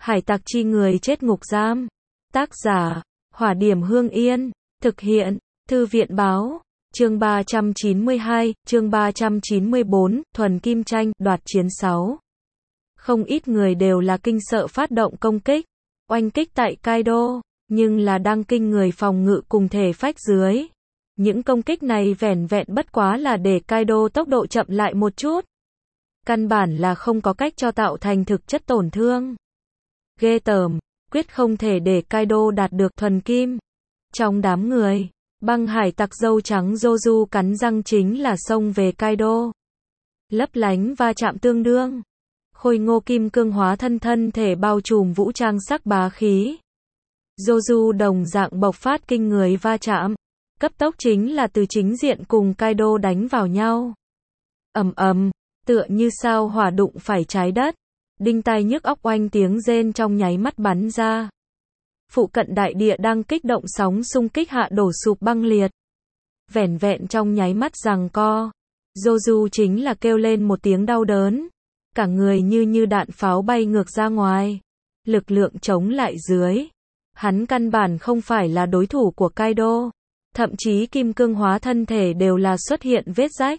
Hải tặc chi người chết ngục giam. Tác giả, Hỏa Điểm Hương Yên. Thực hiện, Thư viện Báo. Chương 392, chương 394, Thuần Kim Tranh, đoạt chiến 6. Không ít người đều là kinh sợ phát động công kích, oanh kích tại Kaido, nhưng là đang kinh người phòng ngự cùng thể phách dưới. Những công kích này vẻn vẹn bất quá là để Kaido tốc độ chậm lại một chút. Căn bản là không có cách cho tạo thành thực chất tổn thương. Ghê tởm, quyết không thể để Kaido đạt được thuần kim. Trong đám người, băng hải tặc dâu trắng Joju cắn răng chính là xông về Kaido. Lấp lánh va chạm tương đương. Khôi ngô kim cương hóa thân thể bao trùm vũ trang sắc bá khí. Joju đồng dạng bộc phát kinh người va chạm. Cấp tốc chính là từ chính diện cùng Kaido đánh vào nhau. Ầm ầm, tựa như sao hỏa đụng phải trái đất. Đinh tai nhức óc oanh tiếng rên trong nháy mắt bắn ra. Phụ cận đại địa đang kích động sóng xung kích hạ đổ sụp băng liệt. Vẻn vẹn trong nháy mắt giằng co. Joju chính là kêu lên một tiếng đau đớn. Cả người như đạn pháo bay ngược ra ngoài. Lực lượng chống lại dưới. Hắn căn bản không phải là đối thủ của Kaido. Thậm chí kim cương hóa thân thể đều là xuất hiện vết rách.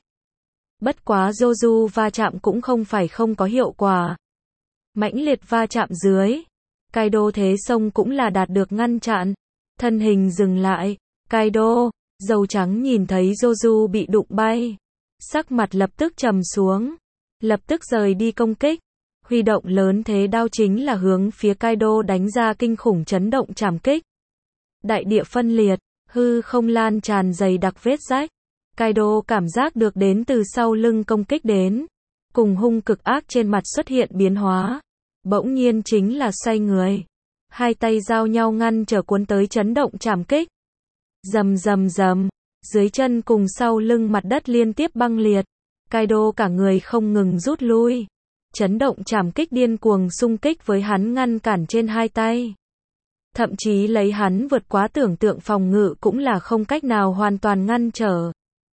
Bất quá Joju va chạm cũng không phải không có hiệu quả. Mãnh liệt va chạm dưới. Kaido thế sông cũng là đạt được ngăn chặn. Thân hình dừng lại. Kaido, dâu trắng nhìn thấy Joju bị đụng bay. Sắc mặt lập tức trầm xuống. Lập tức rời đi công kích. Huy động lớn thế đao chính là hướng phía Kaido đánh ra kinh khủng chấn động trảm kích. Đại địa phân liệt, hư không lan tràn dày đặc vết rách. Kaido cảm giác được đến từ sau lưng công kích đến. Cùng hung cực ác trên mặt xuất hiện biến hóa. Bỗng nhiên chính là xoay người. Hai tay giao nhau ngăn trở cuốn tới chấn động trảm kích. Rầm rầm rầm. Dưới chân cùng sau lưng mặt đất liên tiếp băng liệt. Kaido cả người không ngừng rút lui. Chấn động trảm kích điên cuồng xung kích với hắn ngăn cản trên hai tay. Thậm chí lấy hắn vượt quá tưởng tượng phòng ngự cũng là không cách nào hoàn toàn ngăn trở.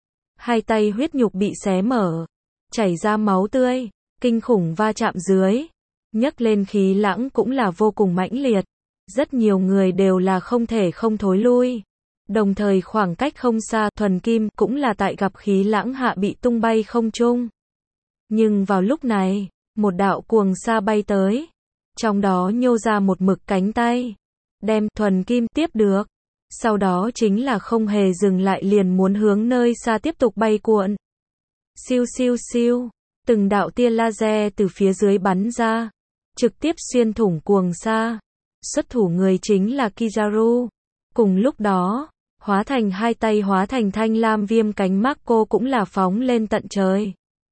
Hai tay huyết nhục bị xé mở. Chảy ra máu tươi. Kinh khủng va chạm dưới. Nhấc lên khí lãng cũng là vô cùng mãnh liệt. Rất nhiều người đều là không thể không thối lui. Đồng thời khoảng cách không xa thuần kim cũng là tại gặp khí lãng hạ bị tung bay không trung. Nhưng vào lúc này, một đạo cuồng sa bay tới. Trong đó nhô ra một mực cánh tay. Đem thuần kim tiếp được. Sau đó chính là không hề dừng lại liền muốn hướng nơi xa tiếp tục bay cuộn. Siêu siêu siêu. Từng đạo tia laser từ phía dưới bắn ra. Trực tiếp xuyên thủng cuồng sa. Xuất thủ người chính là Kizaru. Cùng lúc đó, hóa thành hai tay hóa thành thanh lam viêm cánh Marco cũng là phóng lên tận trời.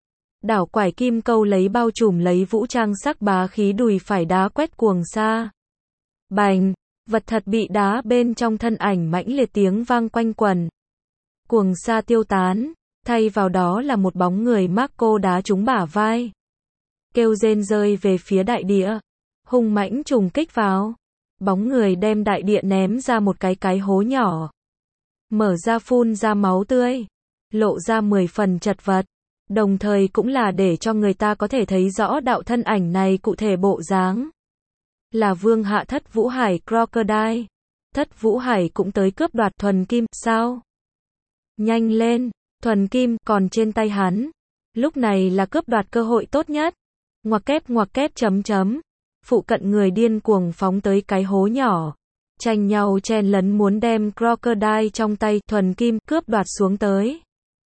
Đảo quải kim câu lấy bao trùm lấy vũ trang sắc bá khí đùi phải đá quét cuồng sa. Bành, vật thật bị đá bên trong thân ảnh mãnh liệt tiếng vang quanh quần. Cuồng sa tiêu tán, thay vào đó là một bóng người Marco đá trúng bả vai. Kêu rên rơi về phía đại địa, hung mãnh trùng kích vào. Bóng người đem đại địa ném ra một cái hố nhỏ. Mở ra phun ra máu tươi, lộ ra 10 phần chật vật. Đồng thời cũng là để cho người ta có thể thấy rõ đạo thân ảnh này cụ thể bộ dáng. Là vương hạ Thất Vũ Hải Crocodile. Thất Vũ Hải cũng tới cướp đoạt thuần kim, sao? Nhanh lên, thuần kim còn trên tay hắn. Lúc này là cướp đoạt cơ hội tốt nhất. Ngoặc kép chấm chấm. Phụ cận người điên cuồng phóng tới cái hố nhỏ. Tranh nhau chen lấn muốn đem Crocodile trong tay thuần kim cướp đoạt xuống tới.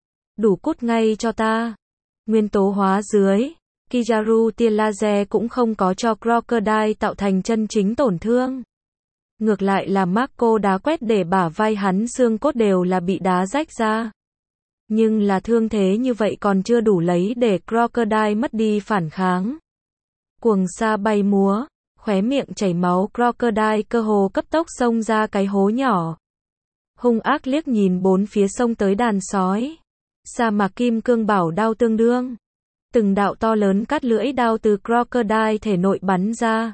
Đủ cút ngay cho ta. Nguyên tố hóa dưới. Kizaru tia laser cũng không có cho Crocodile tạo thành chân chính tổn thương. Ngược lại là Marco đá quét để bả vai hắn xương cốt đều là bị đá rách ra. Nhưng là thương thế như vậy còn chưa đủ lấy để Crocodile mất đi phản kháng. Cuồng sa bay múa, khóe miệng chảy máu Crocodile cơ hồ cấp tốc xông ra cái hố nhỏ. Hung ác liếc nhìn bốn phía sông tới đàn sói. Sa mạc kim cương bảo đao tương đương. Từng đạo to lớn cắt lưỡi đao từ Crocodile thể nội bắn ra.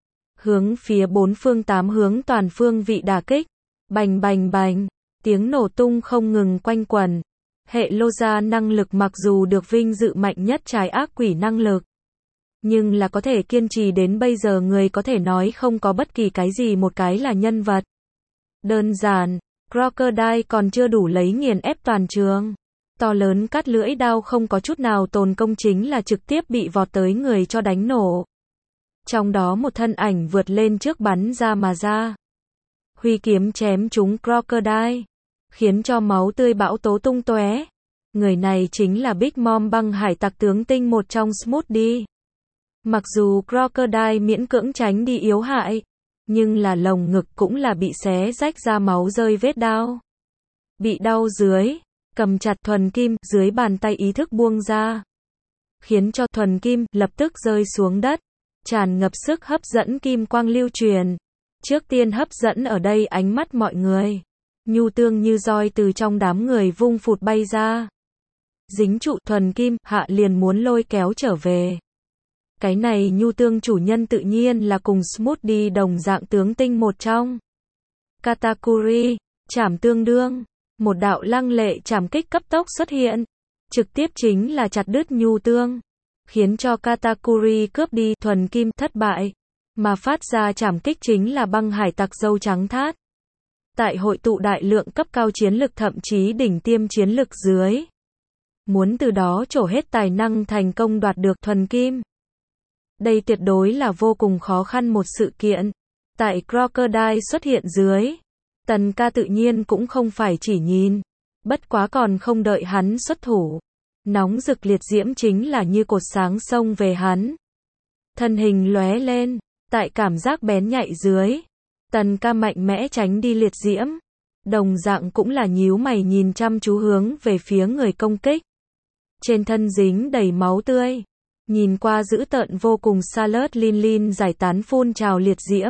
Hướng phía bốn phương tám hướng toàn phương vị đả kích. Bành bành bành, tiếng nổ tung không ngừng quanh quẩn. Hệ lô gia năng lực mặc dù được vinh dự mạnh nhất trái ác quỷ năng lực. Nhưng là có thể kiên trì đến bây giờ người có thể nói không có bất kỳ cái gì một cái là nhân vật. Đơn giản, Crocodile còn chưa đủ lấy nghiền ép toàn trường. To lớn cắt lưỡi đao không có chút nào tồn công chính là trực tiếp bị vọt tới người cho đánh nổ. Trong đó một thân ảnh vượt lên trước bắn ra mà ra. Huy kiếm chém trúng Crocodile, khiến cho máu tươi bão tố tung tóe. Người này chính là Big Mom băng hải tặc tướng tinh một trong Smoothie. Mặc dù Crocodile miễn cưỡng tránh đi yếu hại, nhưng là lồng ngực cũng là bị xé rách ra máu rơi vết đao. Bị đau dưới, cầm chặt thuần kim, dưới bàn tay ý thức buông ra. Khiến cho thuần kim lập tức rơi xuống đất, tràn ngập sức hấp dẫn kim quang lưu truyền. Trước tiên hấp dẫn ở đây ánh mắt mọi người. Nhu tương như roi từ trong đám người vung phụt bay ra. Dính trụ thuần kim, hạ liền muốn lôi kéo trở về. Cái này nhu tương chủ nhân tự nhiên là cùng Smoothie đồng dạng tướng tinh một trong. Katakuri, chảm tương đương. Một đạo lăng lệ chảm kích cấp tốc xuất hiện. Trực tiếp chính là chặt đứt nhu tương. Khiến cho Katakuri cướp đi thuần kim thất bại. Mà phát ra chảm kích chính là băng hải tặc dâu trắng thát. Tại hội tụ đại lượng cấp cao chiến lực thậm chí đỉnh tiêm chiến lực dưới. Muốn từ đó trổ hết tài năng thành công đoạt được thuần kim. Đây tuyệt đối là vô cùng khó khăn một sự kiện. Tại Crocodile xuất hiện dưới. Tần ca tự nhiên cũng không phải chỉ nhìn. Bất quá còn không đợi hắn xuất thủ. Nóng rực liệt diễm chính là như cột sáng xông về hắn. Thân hình lóe lên. Tại cảm giác bén nhạy dưới. Tần ca mạnh mẽ tránh đi liệt diễm. Đồng dạng cũng là nhíu mày nhìn chăm chú hướng về phía người công kích. Trên thân dính đầy máu tươi. Nhìn qua dữ tợn vô cùng Salad Lin giải tán phun trào liệt diễm.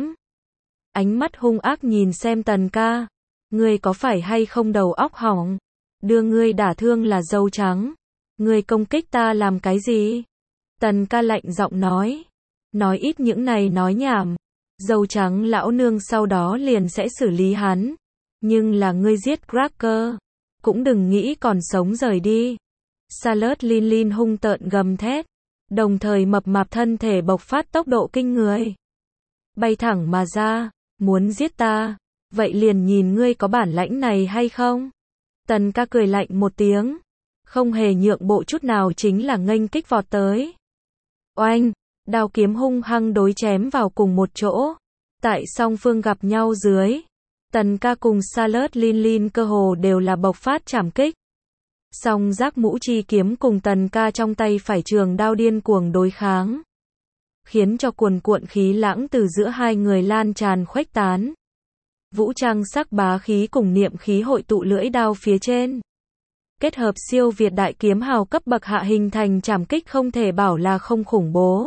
Ánh mắt hung ác nhìn xem Tần ca. Ngươi có phải hay không đầu óc hỏng? Đưa ngươi đả thương là dâu trắng. Ngươi công kích ta làm cái gì? Tần ca lạnh giọng nói. Nói ít những này nói nhảm. Dâu trắng lão nương sau đó liền sẽ xử lý hắn. Nhưng là ngươi giết Cracker. Cũng đừng nghĩ còn sống rời đi. Salad Lin hung tợn gầm thét. Đồng thời mập mạp thân thể bộc phát tốc độ kinh người. Bay thẳng mà ra. Muốn giết ta. Vậy liền nhìn ngươi có bản lãnh này hay không? Tần ca cười lạnh một tiếng. Không hề nhượng bộ chút nào chính là nghênh kích vọt tới. Oanh! Đao kiếm hung hăng đối chém vào cùng một chỗ. Tại song phương gặp nhau dưới. Tần ca cùng Salad Lin cơ hồ đều là bộc phát chảm kích. Song giác mũ chi kiếm cùng tần ca trong tay phải trường đao điên cuồng đối kháng. Khiến cho cuồn cuộn khí lãng từ giữa hai người lan tràn khuếch tán. Vũ trang sắc bá khí cùng niệm khí hội tụ lưỡi đao phía trên. Kết hợp siêu việt đại kiếm hào cấp bậc hạ hình thành chảm kích không thể bảo là không khủng bố.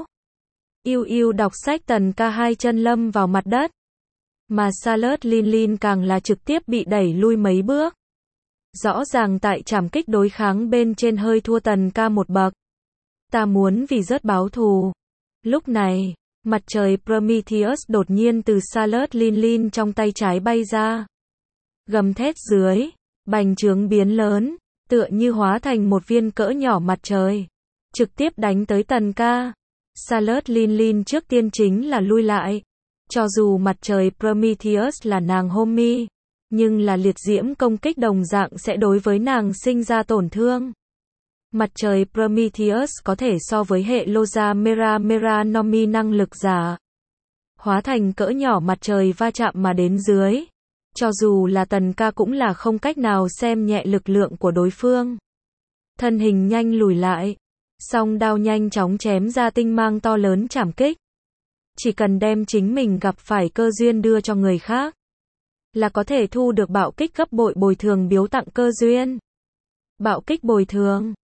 Yêu đọc sách tần ca hai chân lâm vào mặt đất. Mà Salad Lin càng là trực tiếp bị đẩy lui mấy bước. Rõ ràng tại chảm kích đối kháng bên trên hơi thua tần ca một bậc. Ta muốn vì rớt báo thù. Lúc này, mặt trời Prometheus đột nhiên từ Salad Lin trong tay trái bay ra. Gầm thét dưới, bành trướng biến lớn, tựa như hóa thành một viên cỡ nhỏ mặt trời. Trực tiếp đánh tới tần ca. Salad Lin trước tiên chính là lui lại. Cho dù mặt trời Prometheus là nàng homie, nhưng là liệt diễm công kích đồng dạng sẽ đối với nàng sinh ra tổn thương. Mặt trời Prometheus có thể so với hệ Loza Mera Nomi năng lực giả. Hóa thành cỡ nhỏ mặt trời va chạm mà đến dưới. Cho dù là tần ca cũng là không cách nào xem nhẹ lực lượng của đối phương. Thân hình nhanh lùi lại. Song đao nhanh chóng chém ra tinh mang to lớn chảm kích. Chỉ cần đem chính mình gặp phải cơ duyên đưa cho người khác. Là có thể thu được bạo kích gấp bội bồi thường biếu tặng cơ duyên. Bạo kích bồi thường.